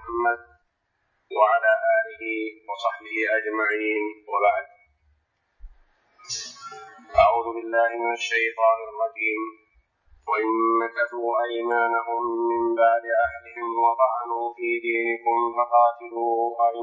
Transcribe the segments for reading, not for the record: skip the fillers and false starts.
محمد وعلى آله وصحبه أجمعين، وبعد. أعوذ بالله من الشيطان الرجيم. وإن نكثوا أيمانهم من بعد عهدهم وطعنوا في دينكم فقاتلوا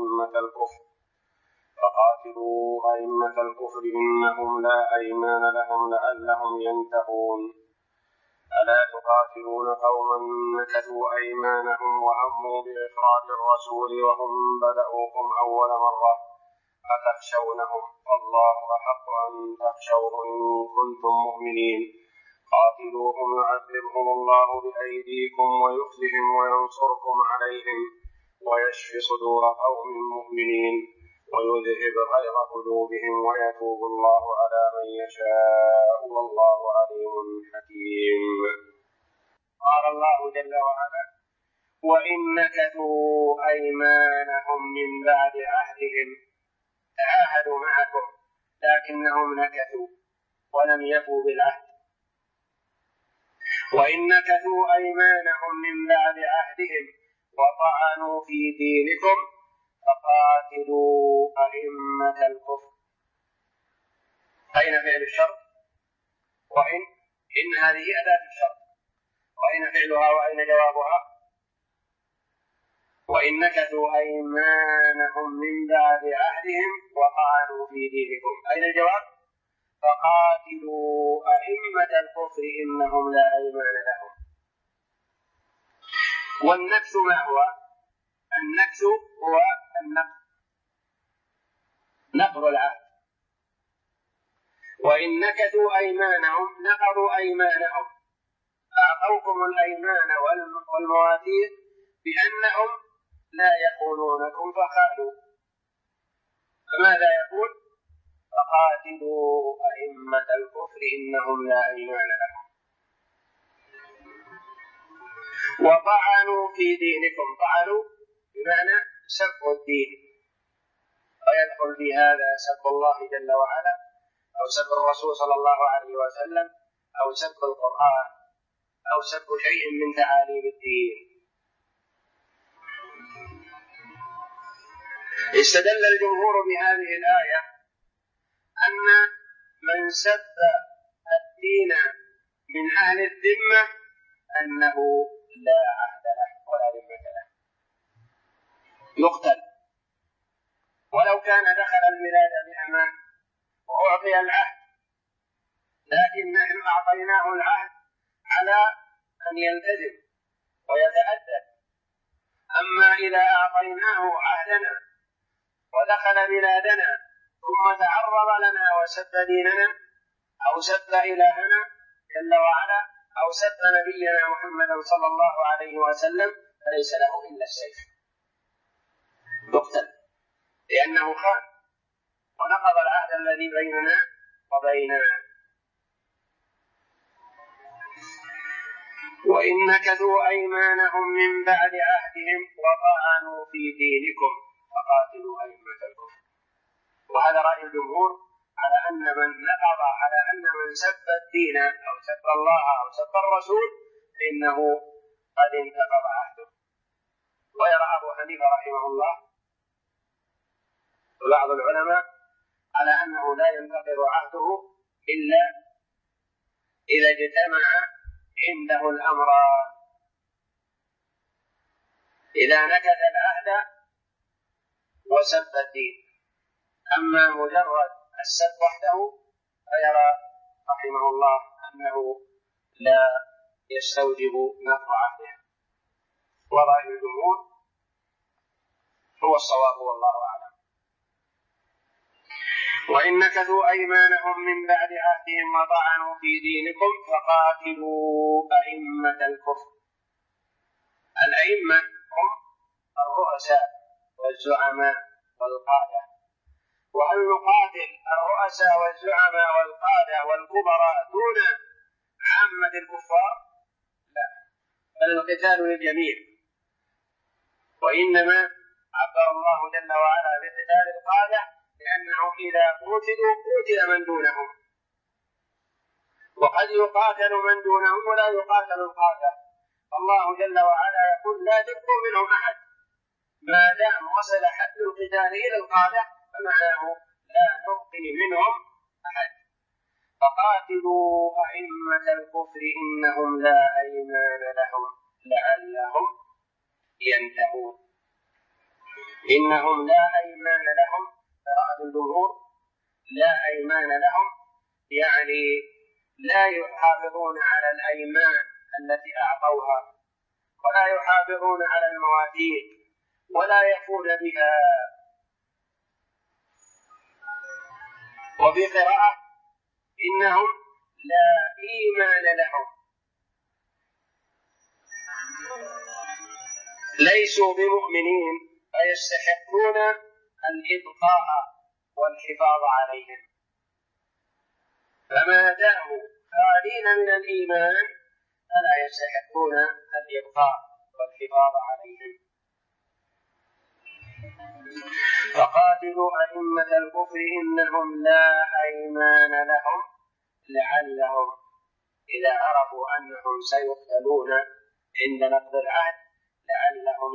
أئمة الكفر إنهم لا أيمان لهم لعلهم ينتهون. ألا تقاتلون قوما نكثوا أيمانهم وهموا بإخراج الرسول وهم بدأوكم أول مرة أتخشونهم؟ فالله أحق أن تخشوه إن كنتم مؤمنين. قاتلوهم يعذبهم الله بأيديكم ويخزهم وينصركم عليهم ويشفي صدور قوم مؤمنين ويذهب غيظ قلوبهم ويتوب الله على من يشاء والله عليم حكيم. قال الله جل وعلا: وإن نكثوا أيمانهم من بعد عهدهم، تعاهدوا معكم لكنهم نكثوا ولم يفوا بالعهد. وإن نكثوا أيمانهم من بعد عهدهم وطعنوا في دينكم فقاتلوا أئمة الكفر. أين فعل الشرط؟ وإن هذه أداة الشرط، وأين فعلها وأين جوابها؟ وإن نكثوا أيمانهم من بعد عهدهم وطعنوا في دينكم، أين الجواب؟ فقاتلوا أئمة الكفر إنهم لا أيمان لهم. والنكث ما هو؟ النكث هو نقض العهد. وإن نكثوا أيمانهم نقضوا أيمانهم، أعطوكم الأيمان والمواثيق بأنهم لا يخونونكم فخالوا. فماذا يقول؟ فقاتلوا أئمة الكفر إنهم لا أيمان لهم. وطعنوا في دينكم، طعنوا بمعنى سبوا الدين، ويدخل في هذا سب الله جل وعلا أو سب الرسول صلى الله عليه وسلم أو سب القرآن أو سب شيء من تعاليم الدين. استدل الجمهور بهذه الآية أن من سب الدين من أهل الذمة أنه لا عهد له ولا ذمة له، يقتل ولو كان دخل البلاد بأمان وأعطي العهد، لكن نحن أعطيناه العهد على أن يلتزم ويتأدب. أما إذا أعطيناه عهدنا ودخل بلادنا ثم تعرض لنا وسب ديننا أو سب إلهنا جل وعلا أو سب نبينا محمد صلى الله عليه وسلم فليس له إلا السيف، يقتل لأنه خان ونقض العهد الذي بيننا وبينه. وإن نكثوا أيمانهم من بعد عهدهم وطعنوا في دينكم فقاتلوا أئمة الكفر. وهذا رأي الجمهور على أن من سب الدين أو سب الله أو سب الرسول فإنه قد انتقض عهده. ويرى أبو حنيفة رحمه الله وبعض العلماء على أنه لا ينتقض عهده إلا إذا اجتمع عنده الأمران: إذا نكث العهد وسب الدين. أما مجرد السب وحده فيرى رحمه الله أنه لا يستوجب نقض عهده. ورأي الجمهور هو الصواب والله أعلم. وإن نكثوا أيمانهم من بعد عهدهم وطعنوا في دينكم فقاتلوا أئمة الكفر. الأئمة هم الرؤساء والزعماء والقادة. وهل نقاتل الرؤساء والزعماء والقادة والكبراء دون عامة الكفار؟ لا، بل القتال للجميع. وإنما عبر الله جل وعلا بقتال القادة لأنهم إذا قتلوا قتل من دونهم، وقد يقاتل من دونهم ولا يقاتل القادة. الله جل وعلا يقول: لا تبقوا منهم أحد ما دام وصل حد القتال إلى القادة فمعناه لا نبقي منهم أحد. فقاتلوا أئمة الكفر إنهم لا أيمان لهم لعلهم ينتهون. إنهم لا أيمان لهم، قراءة الجمهور لا أيمان لهم، يعني لا يحافظون على الأيمان التي أعطوها، ولا يحافظون على المواثيق، ولا يفون بها. وفي قراءة إنهم لا إيمان لهم، ليسوا بمؤمنين فيستحقون الإبقاء والحفاظ عليهم، فما داموا خالين من الإيمان فلا يستحقون الإبقاء والحفاظ عليهم. فقاتلوا أئمة الكفر إنهم لا أيمان لهم لعلهم، إذا عرفوا أنهم سيقتلون عند نقض العهد لعلهم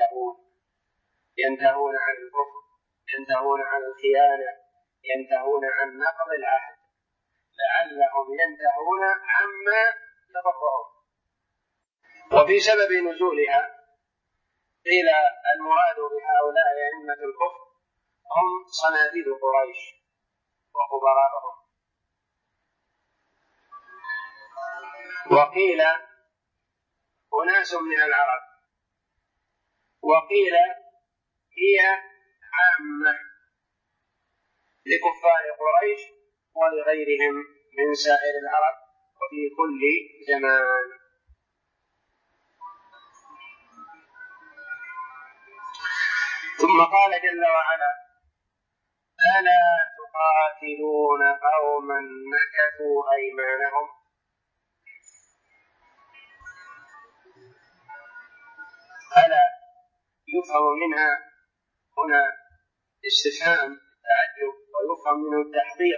ينتهون عن الكفر، ينتهون عن الخيانة، ينتهون عن نقض العهد، لعلهم ينتهون عما يضرهم. وفي سبب نزولها قيل المراد بهؤلاء أئمة الكفر هم صناديد قريش وكبراءهم، وقيل أناس من العرب، وقيل هي عامة لكفار قريش ولغيرهم من سائر العرب وفي كل زمان. ثم قال جل وعلا: ألا تقاتلون قوما نكثوا أيمانهم. ألا يفهم منها هنا استفهام التعجب، ويفهم منه التحذير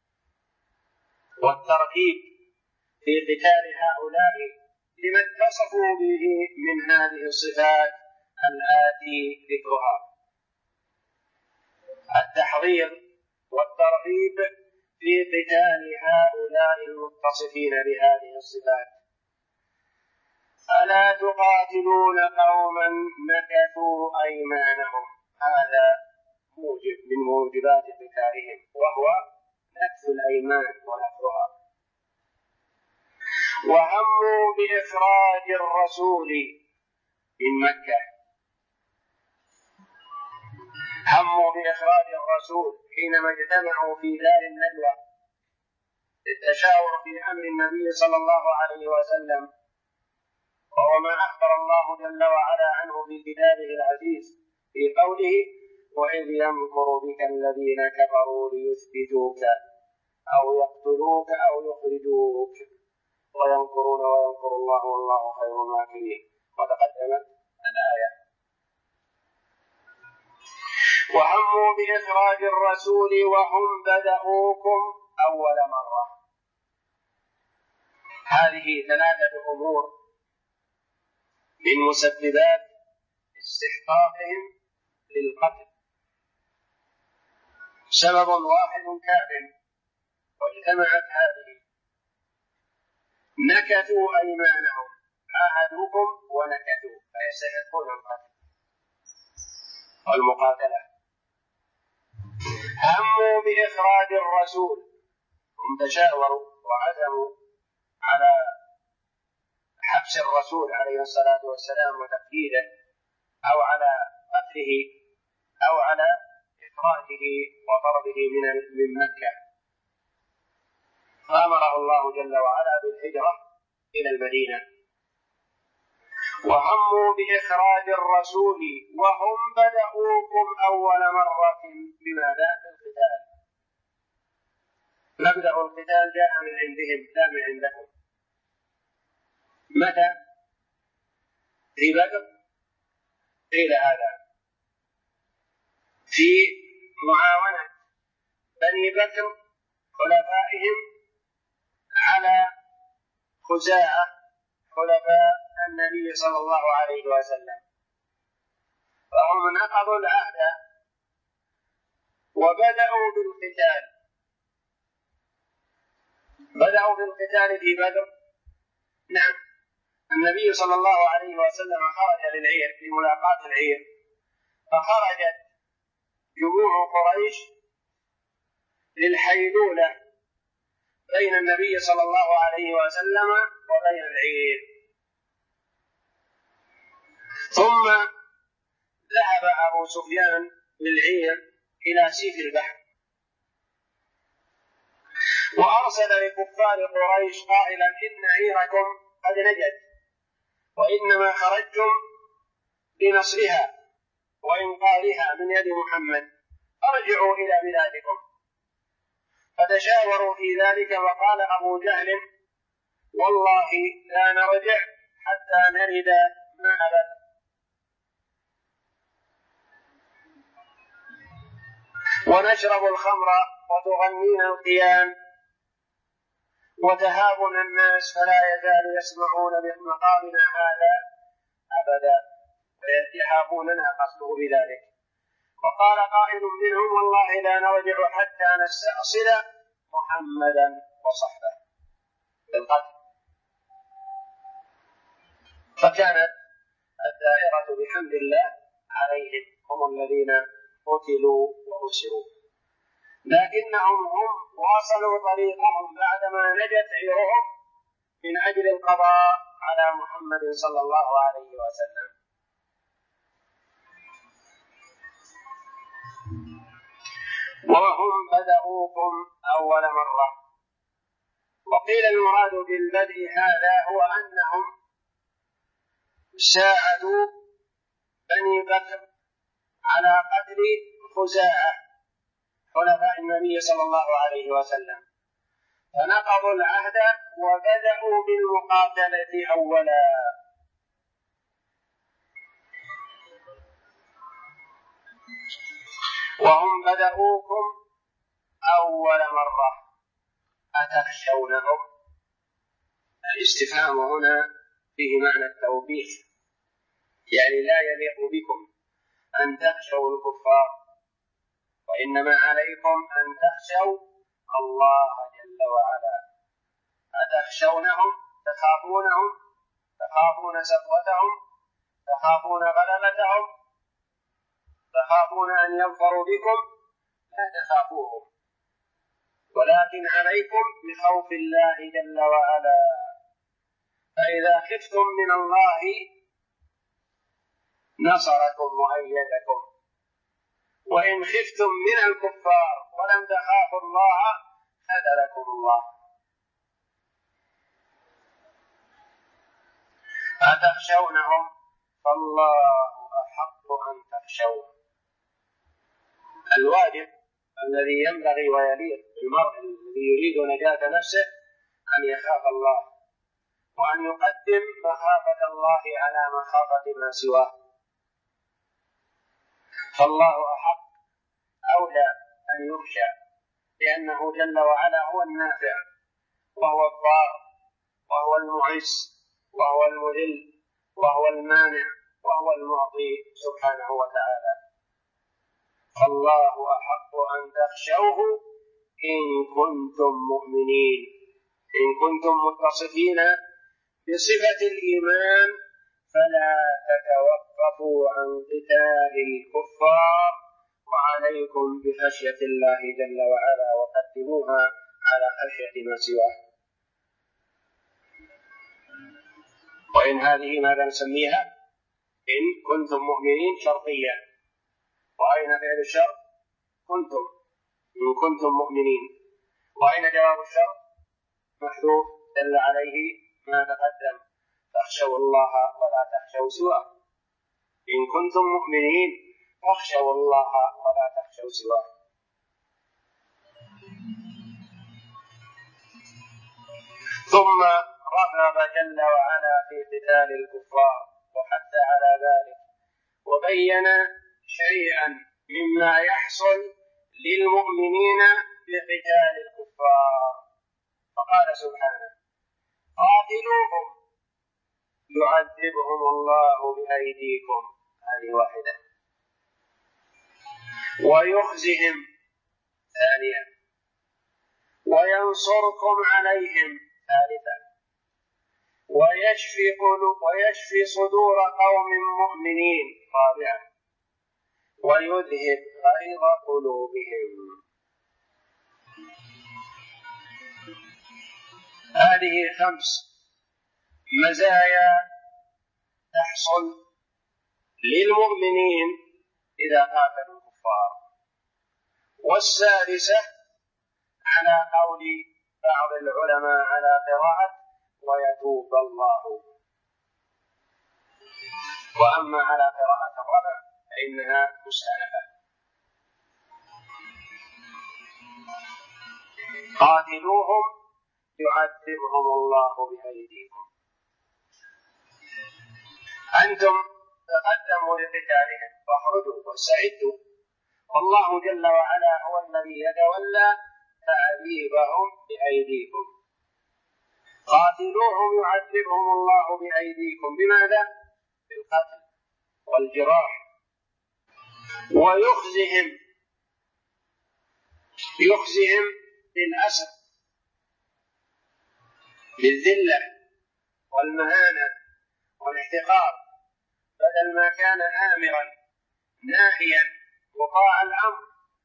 والترغيب في قتال هؤلاء لما اتصفوا به من هذه الصفات الآتي ذكرها. التحذير والترغيب في قتال هؤلاء المتصفين بهذه الصفات. ألا تقاتلون قوما نكثوا أيمانهم، هذا موجب من موجبات قتالهم، وهو نكث الأيمان ونكثها. وهموا بإخراج الرسول من مكة، هموا بإخراج الرسول حينما اجتمعوا في دار الندوة للتشاور في أمر النبي صلى الله عليه وسلم، وهو ما أخبر الله جل وعلا عنه في كتابه العزيز في قوله: وإذ يمكر بك الذين كفروا ليثبتوك أو يقتلوك أو يخرجوك ويمكرون ويمكر الله والله خير الماكرين. وتقدمت الآية. وهموا بإخراج الرسول وهم بدأوكم أول مرة. هذه ثلاثة أمور من مسببات استحقاقهم للقتل. سبب واحد كاف واجتمعت هذه: نكثوا أيمانهم، عاهدوكم ونكثوا، فيستحقون القتل والمقاتلة. هموا بإخراج الرسول، هم تشاوروا وعزموا على حبس الرسول عليه الصلاة والسلام وتقييده، أو على قتله، أو على إخراجه وطرده من مكة، فأمره الله جل وعلا بالهجرة إلى المدينة. وهموا بإخراج الرسول وهم بدأوكم أول مرة. بماذا؟ بالقتال. مبدأ القتال جاء من عندهم لا من عندكم. متى؟ في بدر قيل هذا في معاونة بني بكر خلفائهم على خزاعة خلفاء النبي صلى الله عليه وسلم، فهم فنقضوا العهد وبدأوا بالقتال. بدأوا بالقتال في بدر. نعم، النبي صلى الله عليه وسلم خرج للعير لملاقاة العير، فخرجت جموع قريش للحيلولة بين النبي صلى الله عليه وسلم وبين العير. ثم ذهب أبو سفيان بالعير إلى سيف البحر، وأرسل لكفار قريش قائلا: إن عيركم قد نجت، وإنما خرجتم لنصرها وإنقاذها من يد محمد، ارجعوا إلى بلادكم. فتشاوروا في ذلك، وقال أبو جهل: والله لا نرجع حتى نرد ماء بدر. ونشرب الخمر وتغنينا القيان وتهابنا الناس، فلا يزال يسمعون بمقامنا هذا أبدا ويهابوننا قصده بذلك. وقال قائل منهم: والله لا نرجع حتى نستأصل محمدا وصحبه بالقتل. فكانت الدائرة بحمد الله عليهم، هم الذين قتلوا وأسروا، لكنهم هم واصلوا طريقهم بعدما نجت عيرهم من أجل القضاء على محمد صلى الله عليه وسلم. وهم بدأوكم أول مرة. وقيل المراد بالبدء هذا هو أنهم ساعدوا بني بكر على قتل خزاعة حلفاء النبي صلى الله عليه وسلم، فنقضوا العهد وبدأوا بالمقاتلة أولا. وهم بدأوكم أول مرة أتخشونهم. الاستفهام هنا فيه معنى التوبيخ، يعني لا يليق بكم أن تخشوا الكفار، وإنما عليكم أن تخشوا الله جل وعلا. أتخشونهم، تخافونهم، تخافون سطوتهم، تخافون غلبتهم، تخافون أن يظفروا بكم، لا تخافوهم، ولكن عليكم بخوف الله جل وعلا. فإذا خفتم من الله نصركم وأيدكم، وإن خفتم من الكفار ولم تخافوا الله خذلكم الله. أتخشونهم فالله أحق أن تخشوه. الواجب الذي ينبغي ويليق بالمرء الذي يريد نجاة نفسه أن يخاف الله، وأن يقدم مخافة الله على مخافة ما سواه، فالله أحق أولى أن يخشى، لأنه جل وعلا هو النافع وهو الضار وهو المعز وهو المذل وهو المانع وهو المعطي سبحانه وتعالى. فالله أحق أن تخشوه إن كنتم مؤمنين، إن كنتم متصفين بصفة الإيمان، فلا تتوقفوا عن قتال الكفار، وعليكم بخشية الله جل وعلا، وقدموها على خشية ما سواه. وإن هذه ماذا نسميها؟ إن كنتم مؤمنين شرطية. وأين فعل الشرط؟ كنتم، إن كنتم مؤمنين. وأين جواب الشرط؟ محذوف دل عليه ما تقدم: فاخشوا الله ولا تخشوا سواه. إن كنتم مؤمنين فاخشوا الله ولا تخشوا سواه. ثم رغب جل وعلا في قتال الكفار وحث على ذلك، وبين شيئا مما يحصل للمؤمنين بقتال الكفار، فقال سبحانه: قاتلوهم يعذبهم الله بأيديكم. هذه واحدة. ويخزهم ثانيا، وينصركم عليهم ثالثا، ويشفي صدور قوم مؤمنين رابعا، ويذهب غيظ قلوبهم. هذه 5 مزايا تحصل للمؤمنين إذا قاتلوا الكفار. والسادسة على قول بعض العلماء على قراءة ويتوب الله، وأما على قراءة الربع فإنها مستأنفة. قاتلوهم يعذبهم الله بأيديكم. أنتم تقدموا لقتالهم فاخرجوا واستعدوا، والله جل وعلا هو الذي يتولى تعذيبهم بأيديكم. قاتلوهم يعذبهم الله بأيديكم. بماذا؟ بالقتل والجراح. ويخزهم بالأسر، بالذلة والمهانة والاحتقار، بدل ما كان آمرا ناهيا مطاع الأمر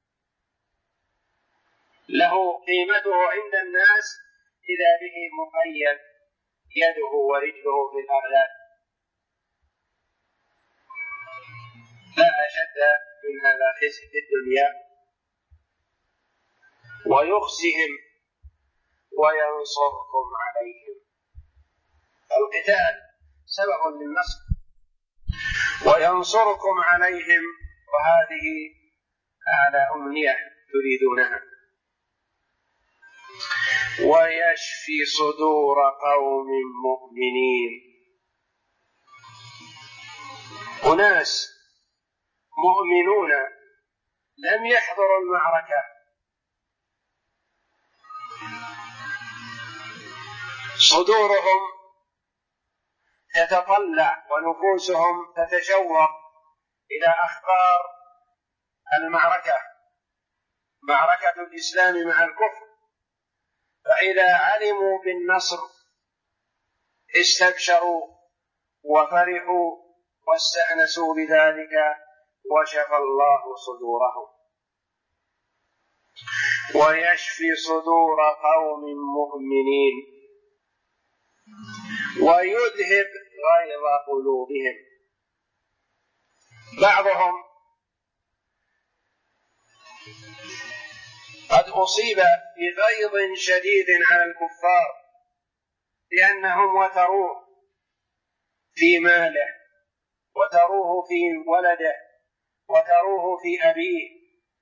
له قيمته عند الناس، إذا به مقيد يده ورجله في الأغلال. لا أشد من هذا خزي في الدنيا. ويخزهم وينصركم عليهم. القتال سبب للنصر. وينصركم عليهم، وهذه أعلى أمنية تريدونها. ويشفي صدور قوم مؤمنين. أناس مؤمنون لم يحضروا المعركة، صدورهم تتطلع ونفوسهم تتشوق إلى أخبار المعركة، معركة الإسلام مع الكفر، فإذا علموا بالنصر استبشروا وفرحوا واستأنسوا بذلك، وشفى الله صدورهم. ويشفي صدور قوم مؤمنين ويذهب غيظ قلوبهم. بعضهم قد أصيب بغيظ شديد على الكفار لأنهم وتروه في ماله، وتروه في ولده، وتروه في أبيه،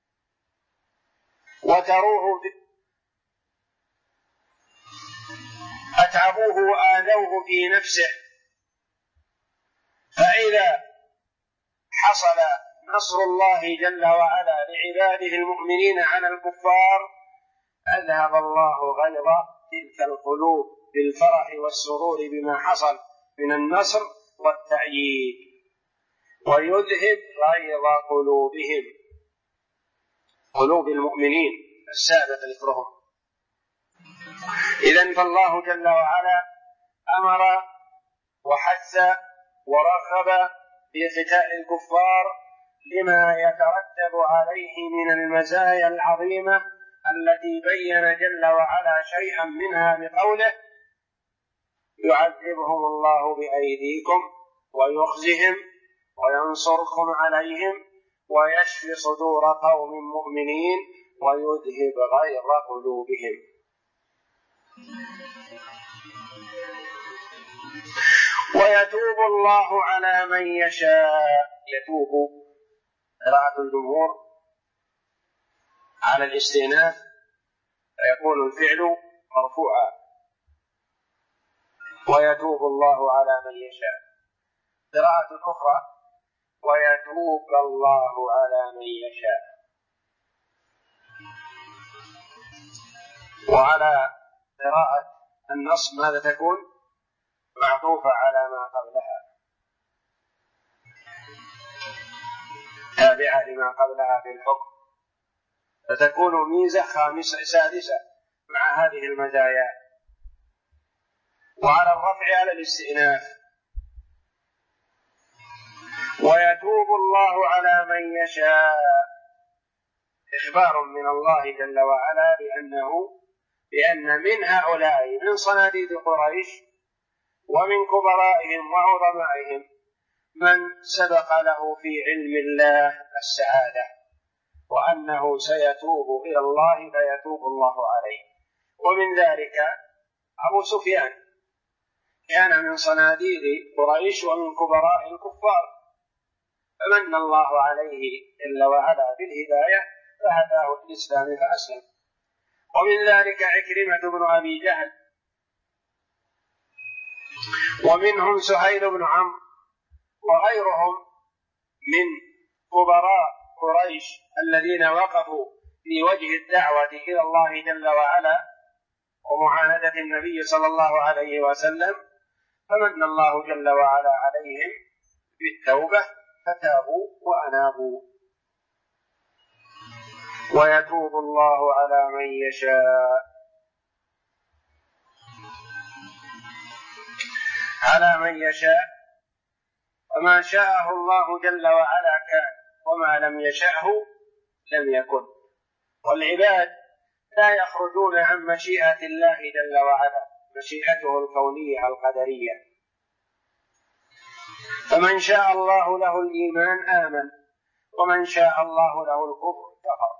وتروه أتعبوه وآذوه في نفسه. فإذا حصل نصر الله جل وعلا لعباده المؤمنين على الكفار، أذهب الله غيظ تلك القلوب بالفرح والسرور بما حصل من النصر والتأييد، ويذهب غيظ قلوبهم، قلوب المؤمنين السابق ذكرهم. إذن فالله جل وعلا أمر وحث ورغب بقتال الكفار لما يترتب عليه من المزايا العظيمة التي بين جل وعلا شيئا منها بقوله: يعذبهم الله بأيديكم ويخزهم وينصركم عليهم ويشفي صدور قوم مؤمنين ويذهب غيظ قلوبهم. ويتوب الله على من يشاء. يتوب قراءة الجمهور على الاستئناف، فيكون الفعل مرفوعا. ويتوب الله على من يشاء. قراءة أخرى: ويتوب الله على من يشاء. وعلى قراءة النصب ماذا تكون؟ معطوفة على ما قبلها. تابعا: تابعة لما قبلها في الحكم، فتكون ميزة سادسة مع هذه المزايا. وعلى الرفع على الاستئناف. ويتوب الله على من يشاء، إخبار من الله جل وعلا بأن من هؤلاء من صناديد قريش ومن كبرائهم وعظمائهم من سبق له في علم الله السعادة، وأنه سيتوب إلى الله فيتوب الله عليه. ومن ذلك أبو سفيان كان من صناديد قريش ومن كبراء الكفار، فمن الله عليه جل وعلا بالهداية فهداه الإسلام فأسلم. ومن ذلك عكرمة بن أبي جهل، ومنهم سهيل بن عمرو وغيرهم من كبراء قريش الذين وقفوا في وجه الدعوة إلى الله جل وعلا ومعاندة النبي صلى الله عليه وسلم، فمن الله جل وعلا عليهم بالتوبة فتابوا وأنابوا. ويتوب الله على من يشاء، على من يشاء، فما شاءه الله جل وعلا كان، وما لم يشأه لم يكن. والعباد لا يخرجون عن مشيئة الله جل وعلا، مشيئته الكونية القدرية. فمن شاء الله له الإيمان آمن، ومن شاء الله له الكفر كفر.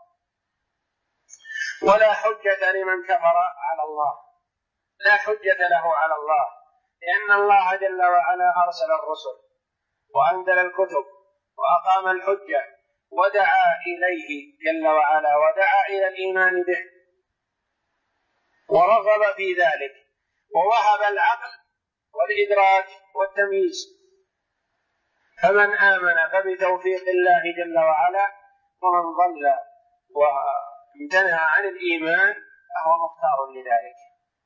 ولا حجة لمن كفر على الله، لا حجة له على الله، لأن الله جل وعلا أرسل الرسل وأنزل الكتب وأقام الحجة ودعا إليه جل وعلا، ودعا إلى الإيمان به ورغب في ذلك، ووهب العقل والإدراك والتمييز. فمن آمن فبتوفيق الله جل وعلا، ومن ضل وامتنع عن الإيمان فهو مختار لذلك.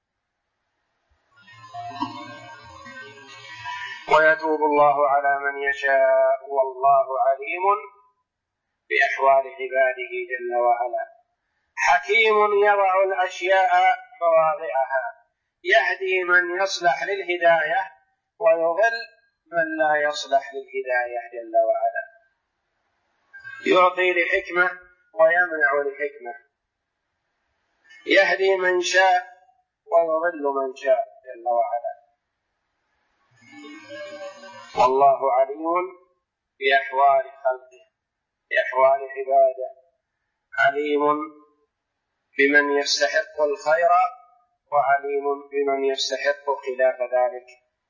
ويتوب الله على من يشاء، والله عليم بأحوال عباده جل وعلا، حكيم يضع الأشياء مواضعها، يهدي من يصلح للهداية ويضل من لا يصلح للهداية جل وعلا، يعطي لحكمة ويمنع لحكمة، يهدي من شاء ويضل من شاء جل وعلا. والله عليم بأحوال خلقه، بأحوال عباده، عليم بمن يستحق الخير وعليم بمن يستحق خلاف ذلك،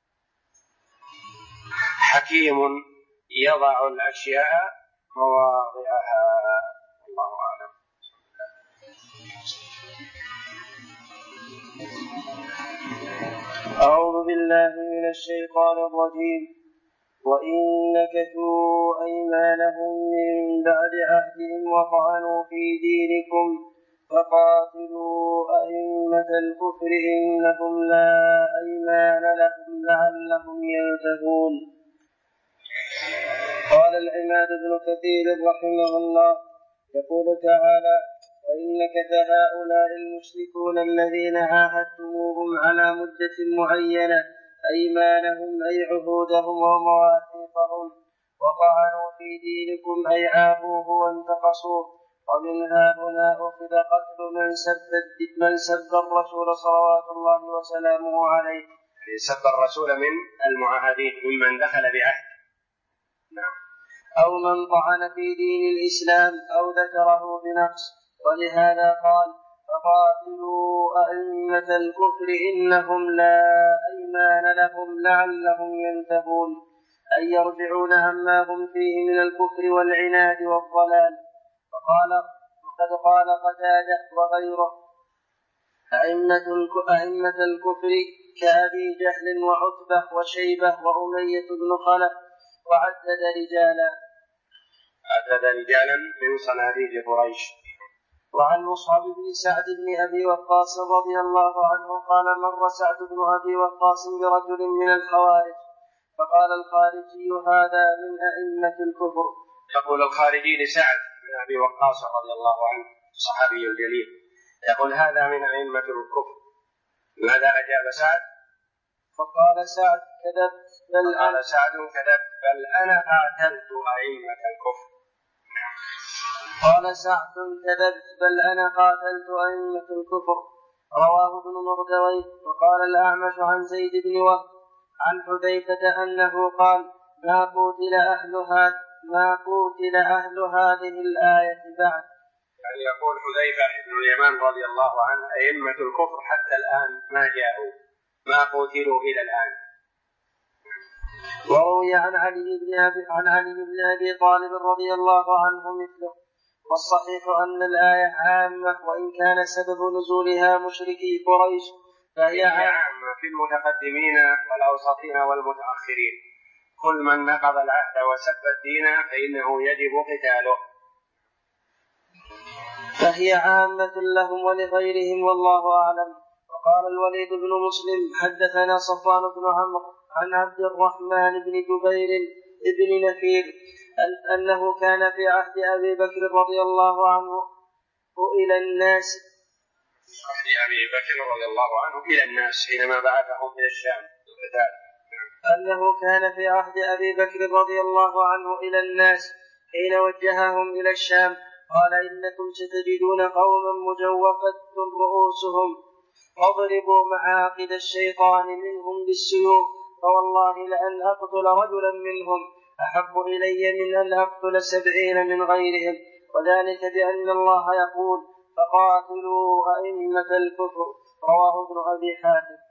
حكيم يضع الأشياء مواضعها. الله أعلم. أعوذ بالله من الشيطان الرجيم. وإن نكثوا أيمانهم من بعد عهدهم وطعنوا في دينكم فقاتلوا أئمة الكفر إنهم لا أيمان لهم لعلهم ينتهون. قال العماد بن كثير رحمه الله يقول تعالى: وإن نكث هؤلاء المشركون الذين عاهدتموهم على مدة معينة أيمانهم أي عهودهم ومواثيقهم وطعنوا في دينكم أي عابوه وانتقصوه. ومنها هنا أخذ قتل من سب الرسول صلوات الله وسلامه عليه، سب الرسول من المعاهدين ممن دخل بعهد، أو من طعن في دين الإسلام أو ذكره بنقص. ولهذا قال: فقاتلوا أئمة الكفر إنهم لا أيمان لهم لعلهم ينتهون، أي يرجعون عما هم فيه من الكفر والعناد والضلال. وقد قال قتادة وغيره: أئمة الكفر كأبي جهل وعتبة وشيبة وأمية بن خلف، وعدد رجالا من صناديد قريش. وعن مصعب بن سعد بن أبي وقاص رضي الله عنه قال: مر سعد بن أبي وقاص برجل من الخوارج فقال الخارجي: هذا من أئمة الكفر. يقول الخارجي لسعد بن أبي وقاص رضي الله عنه الصحابي الجليل، يقول هذا من أئمة الكفر، ماذا أجاب سعد؟ فقال سعد كذبت بل أنا قاتلت أئمة الكفر. قال سعد كذبت بل أنا قاتلت أئمة الكفر. رواه ابن مردويه. وقال الأعمش عن زيد بن وهب عن حذيفة أنه قال ما قتل أهل هذه الآية بعد. يعني يقول حذيفة بن اليمان رضي الله عنه أئمة الكفر حتى الآن ما جاءوا، ما قتلوا إلى الآن. وروي عن علي بن أبي طالب رضي الله عنه مثله. والصحيح أن الآية عامة، وإن كان سبب نزولها مشركي قريش فهي عامة في المتقدمين والأوسطين والمتأخرين. كل من نقض العهد وسب الدين فإنه يجب قتاله. فهي عامة لهم ولغيرهم والله أعلم. وقال الوليد بن مسلم حدثنا صفوان بن عمرو عن عبد الرحمن بن جبير بن نفير أنه كان في عهد أبي بكر رضي الله عنه إلى الناس حينما بعثهم إلى الشام أنه كان في عهد أبي بكر رضي الله عنه إلى الناس حين وجههم إلى الشام قال إنكم ستجدون قوما مجوفة رؤوسهم فاضربوا معاقد الشيطان منهم بالسيوف، فوالله لأن أقتل رجلا منهم أحب إلي من أن أقتل 70 من غيرهم، وذلك بأن الله يقول فقاتلوا أئمة الكفر. رواه ابن أبي حاتم.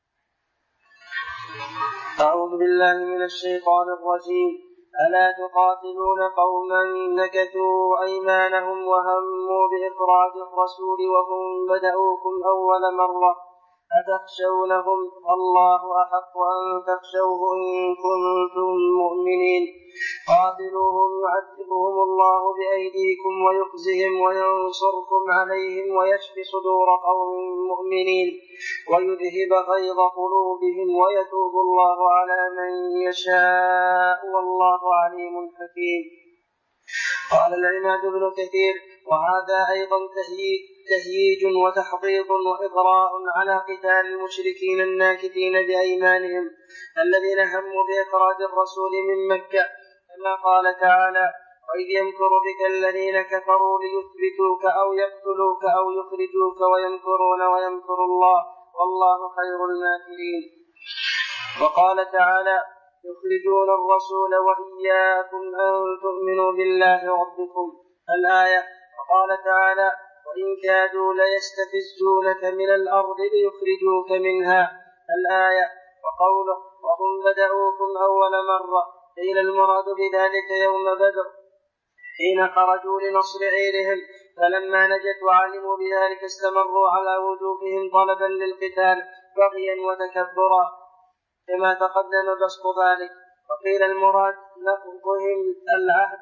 أعوذ بالله من الشيطان الرجيم. ألا تقاتلون قوما نكثوا أيمانهم وهموا بإخراج الرسول وهم بدأوكم أول مرة أتخشونهم؟ الله أحق أن تخشوه إن كنتم مؤمنين. قاتلوهم يعذبهم الله بأيديكم ويخزهم وينصركم عليهم ويشف صدور قوم مؤمنين ويذهب غيظ قلوبهم ويتوب الله على من يشاء والله عليم حكيم. قال العماد بن كثير وهذا أيضا تهييج وتحضيض وإغراء على قتال المشركين الناكثين بأيمانهم الذين هموا بإخراج الرسول من مكة، كما قال تعالى وإذ يمكر بك الذين كفروا ليثبتوك أو يقتلوك أو يخرجوك ويمكرون ويمكر الله والله خير الماكرين. وقال تعالى يخرجون الرسول وإياكم أن تؤمنوا بالله ربكم الآية. وقال تعالى وإن كادوا ليستفزونك من الأرض ليخرجوك منها الآية. وقوله وهم بدأوكم أول مرة قيل المراد بذلك يوم بدر حين خرجوا لنصر غيرهم، فلما نجت وعلموا بذلك استمروا على وجوههم طلبا للقتال بغيا وتكبرا كما تقدم بسط ذلك. وقيل المراد نقضهم العهد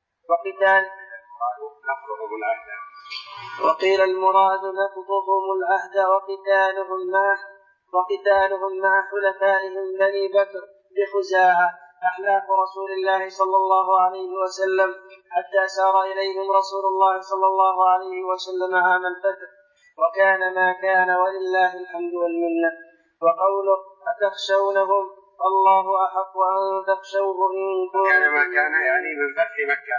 وقتالهم مع حلفائهم بني بكر بخزاعة أحلاف رسول الله صلى الله عليه وسلم حتى سار إليهم رسول الله صلى الله عليه وسلم عام الفتح، وكان ما كان ولله الحمد والمنة. وقوله أتخشونهم الله أحق أن تخشوه إن كنتم كان ما كان يعني من فتح مكة.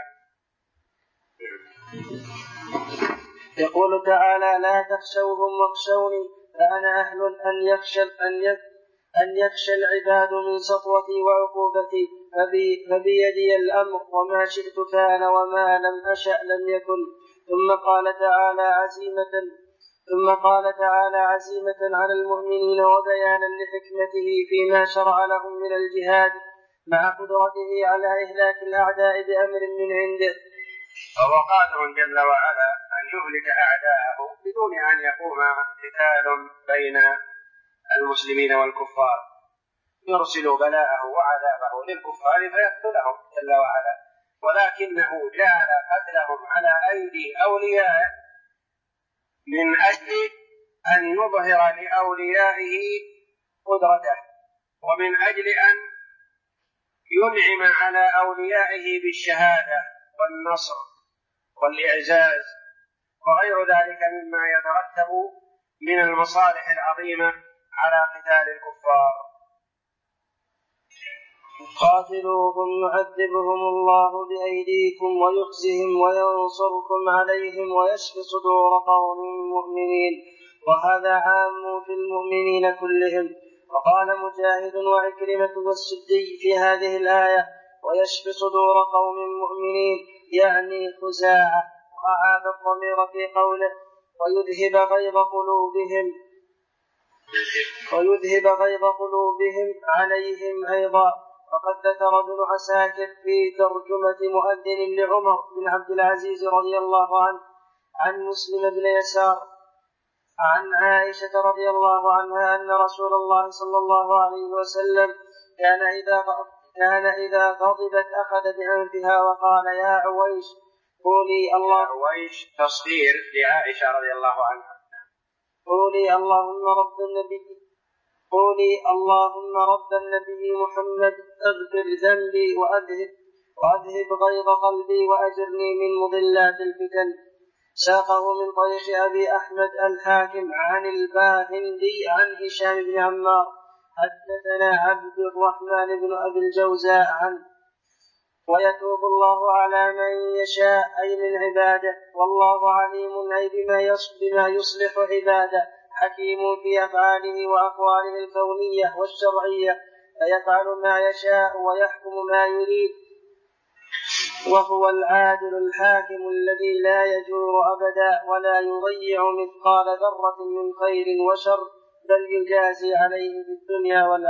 يقول تعالى لا تخشوهم واخشوني فأنا أهل أن يخشى العباد من سطوتي وعقوبتي فبيدي الأمر وما شئت كان وما لم أشأ لم يكن. ثم قال تعالى عزيمة على المؤمنين وبيانا لحكمته فيما شرع لهم من الجهاد مع قدرته على إهلاك الأعداء بأمر من عنده. فهو قادر جل وعلا أن يهلك أعداءه بدون أن يقوم قتال بين المسلمين والكفار، يرسل بلاءه وعذابه للكفار فيقتلهم جل وعلا، ولكنه جعل قتلهم على أيدي أوليائه من أجل أن يظهر لأوليائه قدرته، ومن أجل أن ينعم على أوليائه بالشهادة والنصر والإعزاز وغير ذلك مما يترتب من المصالح العظيمة على قتال الكفار. قاتلوهم يعذبهم الله بأيديكم ويخزهم وينصركم عليهم ويشفي صدور قوم مؤمنين، وهذا عام في المؤمنين كلهم. وقال مجاهد وعكرمة والسدي في هذه الآية ويشفي صدور قوم مؤمنين يعني خزاعة، وأعاد الضمير في قوله ويذهب غيظ قلوبهم عليهم أيضا. وقد ذكر ابن عساكر في ترجمة مؤذن لعمر بن عبد العزيز رضي الله عنه عن مسلم بن يسار عن عائشة رضي الله عنها أن رسول الله صلى الله عليه وسلم كان إذا غضبت أخذ بأنفها وقال يا عويش قولي الله. عويش تصغير لعائشة رضي الله عنها. قولي اللهم رب النبي محمد اغفر ذنبي وأذهب غيظ قلبي وأجرني من مضلات الفتن. ساقه من طريق أبي أحمد الحاكم عن الباهندي عن هشام بن عمار حدثنا عبد الرحمن بن أبي الجوزاء عنه. ويتوب الله على من يشاء أي من عباده، والله عليم أي بما يصلح عباده، حكيم في أفعاله وأقواله الكونية والشرعية، فيفعل ما يشاء ويحكم ما يريد، وهو العادل الحاكم الذي لا يجور أبدا ولا يضيع مثقال ذرة من خير وشر، بل يجازي عليه في الدنيا والآخرة.